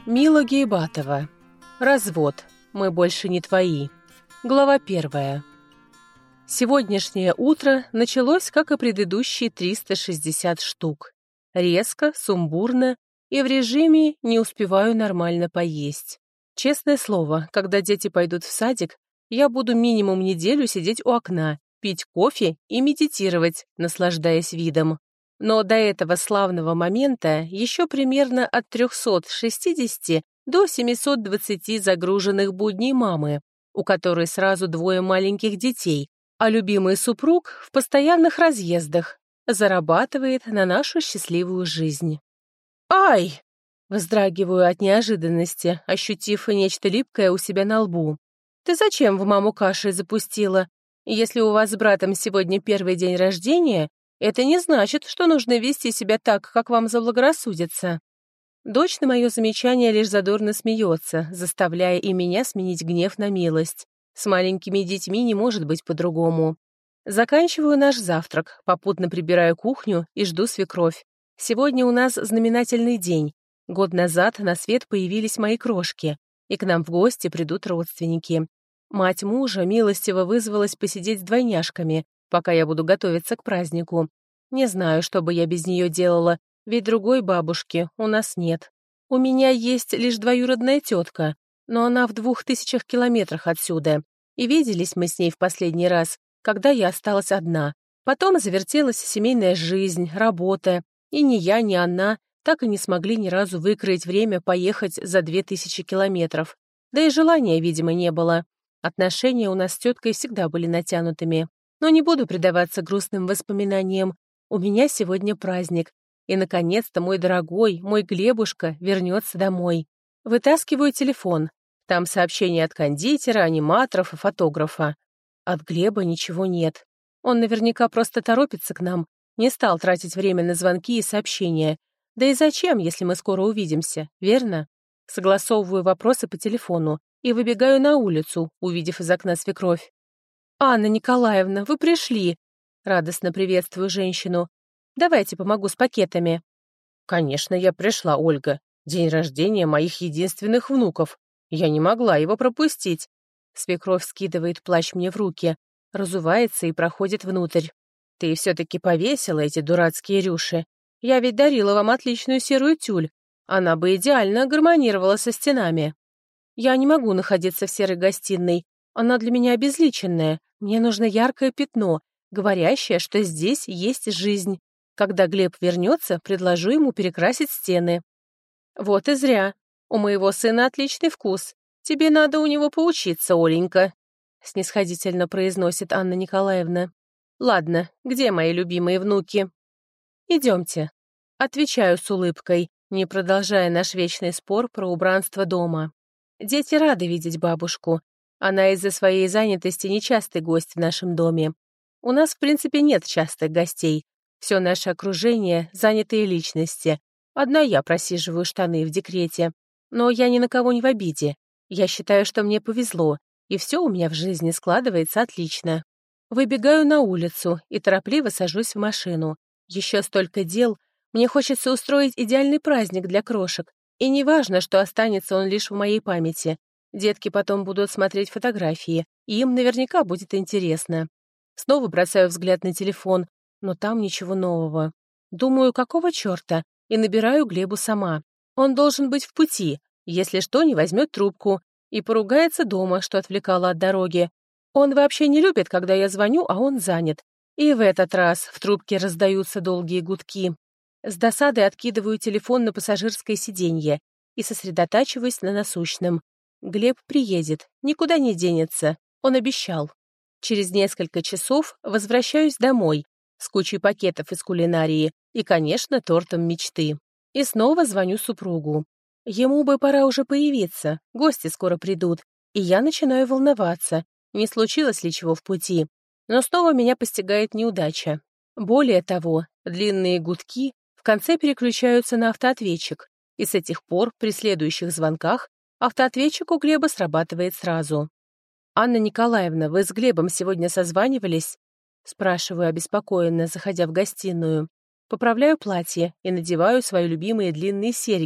Мила Гейбатова. Развод. Мы больше не твои. Глава 1. Сегодняшнее утро началось, как и предыдущие 360 штук. Резко, сумбурно и в режиме «не успеваю нормально поесть». Честное слово, когда дети пойдут в садик, я буду минимум неделю сидеть у окна, пить кофе и медитировать, наслаждаясь видом. Но до этого славного момента еще примерно от 360 до 720 загруженных будней мамы, у которой сразу 2 маленьких детей, а любимый супруг в постоянных разъездах, зарабатывает на нашу счастливую жизнь. «Ай!» — вздрагиваю от неожиданности, ощутив нечто липкое у себя на лбу. «Ты зачем в маму кашей запустила? Если у вас с братом сегодня первый день рождения, это не значит, что нужно вести себя так, как вам заблагорассудится». Дочь на мое замечание лишь задорно смеется, заставляя и меня сменить гнев на милость. С маленькими детьми не может быть по-другому. Заканчиваю наш завтрак, попутно прибираю кухню и жду свекровь. Сегодня у нас знаменательный день. Год назад на свет появились мои крошки, и к нам в гости придут родственники. Мать мужа милостиво вызвалась посидеть с двойняшками, пока я буду готовиться к празднику. Не знаю, что бы я без нее делала, ведь другой бабушки у нас нет. У меня есть лишь двоюродная тетка, но она в 2000 километрах отсюда, и виделись мы с ней в последний раз, когда я осталась одна. Потом завертелась семейная жизнь, работа, и ни я, ни она так и не смогли ни разу выкроить время поехать за 2000 километров. Да и желания, видимо, не было. Отношения у нас с теткой всегда были натянутыми. Но не буду предаваться грустным воспоминаниям. У меня сегодня праздник. И, наконец-то, мой дорогой, мой Глебушка вернется домой. Вытаскиваю телефон. Там сообщения от кондитера, аниматоров и фотографа. От Глеба ничего нет. Он наверняка просто торопится к нам. Не стал тратить время на звонки и сообщения. Да и зачем, если мы скоро увидимся, верно? Согласовываю вопросы по телефону и выбегаю на улицу, увидев из окна свекровь. «Анна Николаевна, вы пришли!» Радостно приветствую женщину. «Давайте помогу с пакетами». «Конечно, я пришла, Ольга. День рождения моих единственных внуков. Я не могла его пропустить». Свекровь скидывает плащ мне в руки, разувается и проходит внутрь. «Ты все-таки повесила эти дурацкие рюши. Я ведь дарила вам отличную серую тюль. Она бы идеально гармонировала со стенами». «Я не могу находиться в серой гостиной. Она для меня обезличенная. Мне нужно яркое пятно, говорящее, что здесь есть жизнь. Когда Глеб вернется, предложу ему перекрасить стены». «Вот и зря. У моего сына отличный вкус. Тебе надо у него поучиться, Оленька», — снисходительно произносит Анна Николаевна. «Ладно, где мои любимые внуки?» «Идемте». Отвечаю с улыбкой, не продолжая наш вечный спор про убранство дома. Дети рады видеть бабушку. Она из-за своей занятости нечастый гость в нашем доме. У нас, в принципе, нет частых гостей. Все наше окружение — занятые личности. Одна я просиживаю штаны в декрете. Но я ни на кого не в обиде. Я считаю, что мне повезло, и все у меня в жизни складывается отлично. Выбегаю на улицу и торопливо сажусь в машину. Еще столько дел. Мне хочется устроить идеальный праздник для крошек. И не важно, что останется он лишь в моей памяти. Детки потом будут смотреть фотографии, и им наверняка будет интересно. Снова бросаю взгляд на телефон, но там ничего нового. Думаю, какого черта, и набираю Глебу сама. Он должен быть в пути, если что, не возьмет трубку, и поругается дома, что отвлекала от дороги. Он вообще не любит, когда я звоню, а он занят. И в этот раз в трубке раздаются долгие гудки. С досадой откидываю телефон на пассажирское сиденье и сосредотачиваюсь на насущном. Глеб приедет, никуда не денется, он обещал. Через несколько часов возвращаюсь домой с кучей пакетов из кулинарии и, конечно, тортом мечты. И снова звоню супругу. Ему бы пора уже появиться, гости скоро придут, и я начинаю волноваться, не случилось ли чего в пути. Но снова меня постигает неудача. Более того, длинные гудки в конце переключаются на автоответчик, и с этих пор при следующих звонках автоответчик у Глеба срабатывает сразу. «Анна Николаевна, вы с Глебом сегодня созванивались?» Спрашиваю обеспокоенно, заходя в гостиную. Поправляю платье и надеваю свои любимые длинные серьги,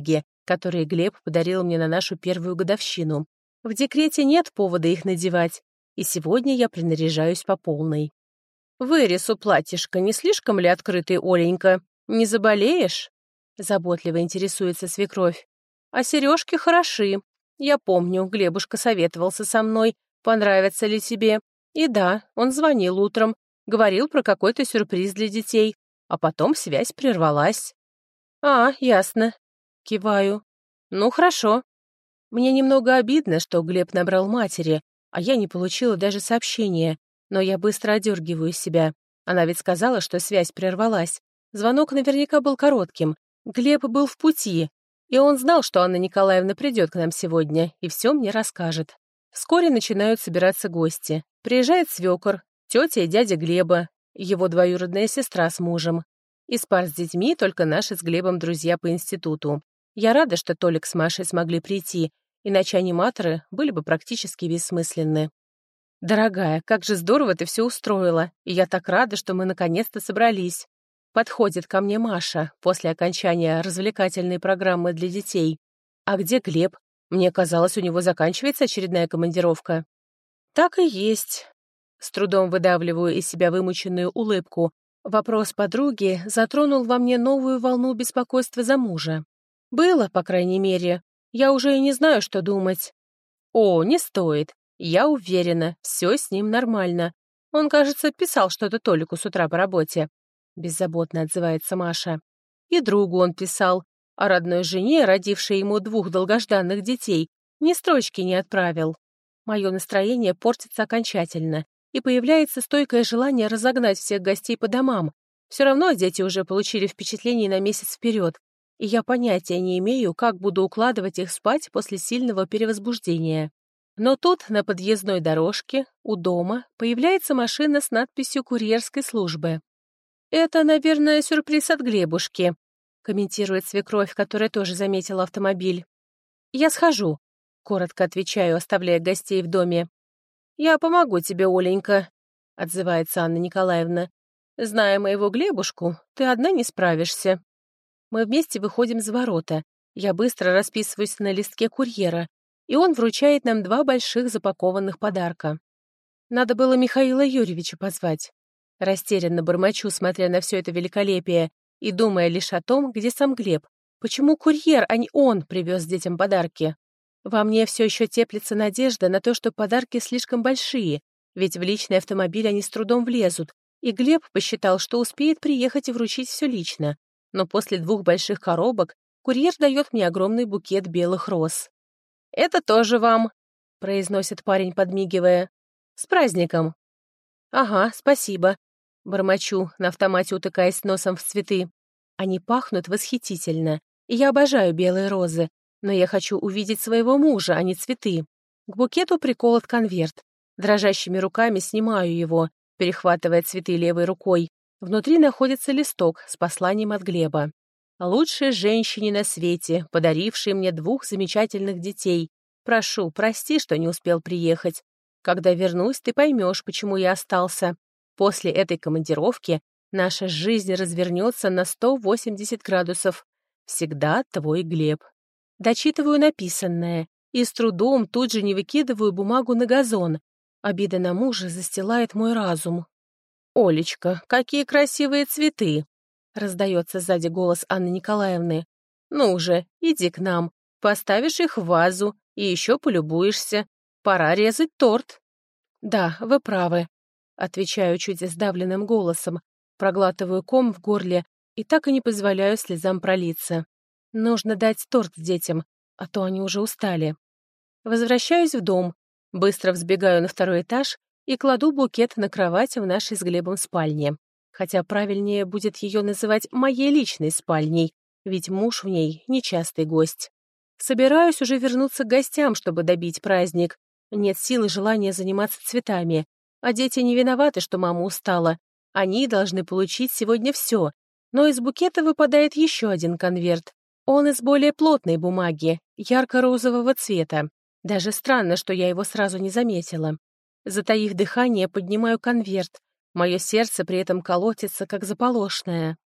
которые Глеб подарил мне на нашу первую годовщину. В декрете нет повода их надевать, и сегодня я принаряжаюсь по полной. «Вырез у платьишка не слишком ли открытый, Оленька? Не заболеешь?» Заботливо интересуется свекровь. «А сережки хороши. Я помню, Глебушка советовался со мной, понравится ли тебе. И да, он звонил утром, говорил про какой-то сюрприз для детей, а потом связь прервалась». «А, ясно». Киваю. «Ну, хорошо». Мне немного обидно, что Глеб набрал матери, а я не получила даже сообщения, но я быстро одергиваю себя. Она ведь сказала, что связь прервалась. Звонок наверняка был коротким. Глеб был в пути, и он знал, что Анна Николаевна придет к нам сегодня и все мне расскажет. Вскоре начинают собираться гости. Приезжает свекор, тетя и дядя Глеба, его двоюродная сестра с мужем. Из пар с детьми только наши с Глебом друзья по институту. Я рада, что Толик с Машей смогли прийти, иначе аниматоры были бы практически бессмысленны. «Дорогая, как же здорово ты все устроила, и я так рада, что мы наконец-то собрались». Подходит ко мне Маша после окончания развлекательной программы для детей. «А где Глеб? Мне казалось, у него заканчивается очередная командировка». «Так и есть». С трудом выдавливаю из себя вымученную улыбку. Вопрос подруги затронул во мне новую волну беспокойства за мужа. Было, по крайней мере. Я уже и не знаю, что думать. О, не стоит. Я уверена, все с ним нормально. Он, кажется, писал что-то Толику с утра по работе. Беззаботно отзывается Маша. И другу он писал. А родной жене, родившей ему 2 долгожданных детей, ни строчки не отправил. Мое настроение портится окончательно, и появляется стойкое желание разогнать всех гостей по домам. Все равно дети уже получили впечатление на месяц вперед, и я понятия не имею, как буду укладывать их спать после сильного перевозбуждения. Но тут, на подъездной дорожке, у дома, появляется машина с надписью «Курьерской службы». «Это, наверное, сюрприз от Глебушки», — комментирует свекровь, которая тоже заметила автомобиль. «Я схожу», — коротко отвечаю, оставляя гостей в доме. «Я помогу тебе, Оленька», — отзывается Анна Николаевна. «Зная моего Глебушку, ты одна не справишься». Мы вместе выходим за ворота. Я быстро расписываюсь на листке курьера, и он вручает нам 2 больших запакованных подарка. Надо было Михаила Юрьевича позвать. Растерянно бормочу, смотря на все это великолепие, и думая лишь о том, где сам Глеб. Почему курьер, а не он, привез детям подарки? Во мне все еще теплится надежда на то, что подарки слишком большие, ведь в личный автомобиль они с трудом влезут, и Глеб посчитал, что успеет приехать и вручить все лично. Но после 2 больших коробок курьер дает мне огромный букет белых роз. «Это тоже вам», — произносит парень, подмигивая. «С праздником!» «Ага, спасибо», — бормочу, на автомате утыкаясь носом в цветы. Они пахнут восхитительно, и я обожаю белые розы, но я хочу увидеть своего мужа, а не цветы. К букету приколот конверт. Дрожащими руками снимаю его, перехватывая цветы левой рукой. Внутри находится листок с посланием от Глеба. «Лучшей женщине на свете, подарившей мне 2 замечательных детей. Прошу, прости, что не успел приехать. Когда вернусь, ты поймешь, почему я остался. После этой командировки наша жизнь развернется на 180 градусов. Всегда твой Глеб». Дочитываю написанное и с трудом тут же не выкидываю бумагу на газон. Обида на мужа застилает мой разум. «Олечка, какие красивые цветы!» — раздается сзади голос Анны Николаевны. «Ну же, иди к нам, поставишь их в вазу и еще полюбуешься. Пора резать торт». «Да, вы правы», — отвечаю чуть сдавленным голосом, проглатываю ком в горле и так и не позволяю слезам пролиться. Нужно дать торт детям, а то они уже устали. Возвращаюсь в дом, быстро взбегаю на 2-й этаж и кладу букет на кровать в нашей с Глебом спальне. Хотя правильнее будет ее называть моей личной спальней, ведь муж в ней нечастый гость. Собираюсь уже вернуться к гостям, чтобы добить праздник. Нет сил и желания заниматься цветами. А дети не виноваты, что мама устала. Они должны получить сегодня все. Но из букета выпадает еще один конверт. Он из более плотной бумаги, ярко-розового цвета. Даже странно, что я его сразу не заметила. Затаив дыхание, поднимаю конверт. Мое сердце при этом колотится, как заполошное.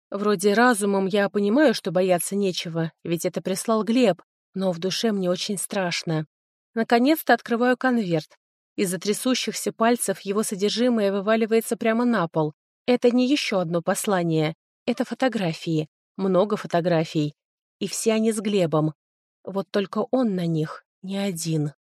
Вроде разумом я понимаю, что бояться нечего, ведь это прислал Глеб, но в душе мне очень страшно. Наконец-то открываю конверт. Из-за трясущихся пальцев его содержимое вываливается прямо на пол. Это не еще одно послание. Это фотографии. Много фотографий. И все они с Глебом. Вот только он на них не один.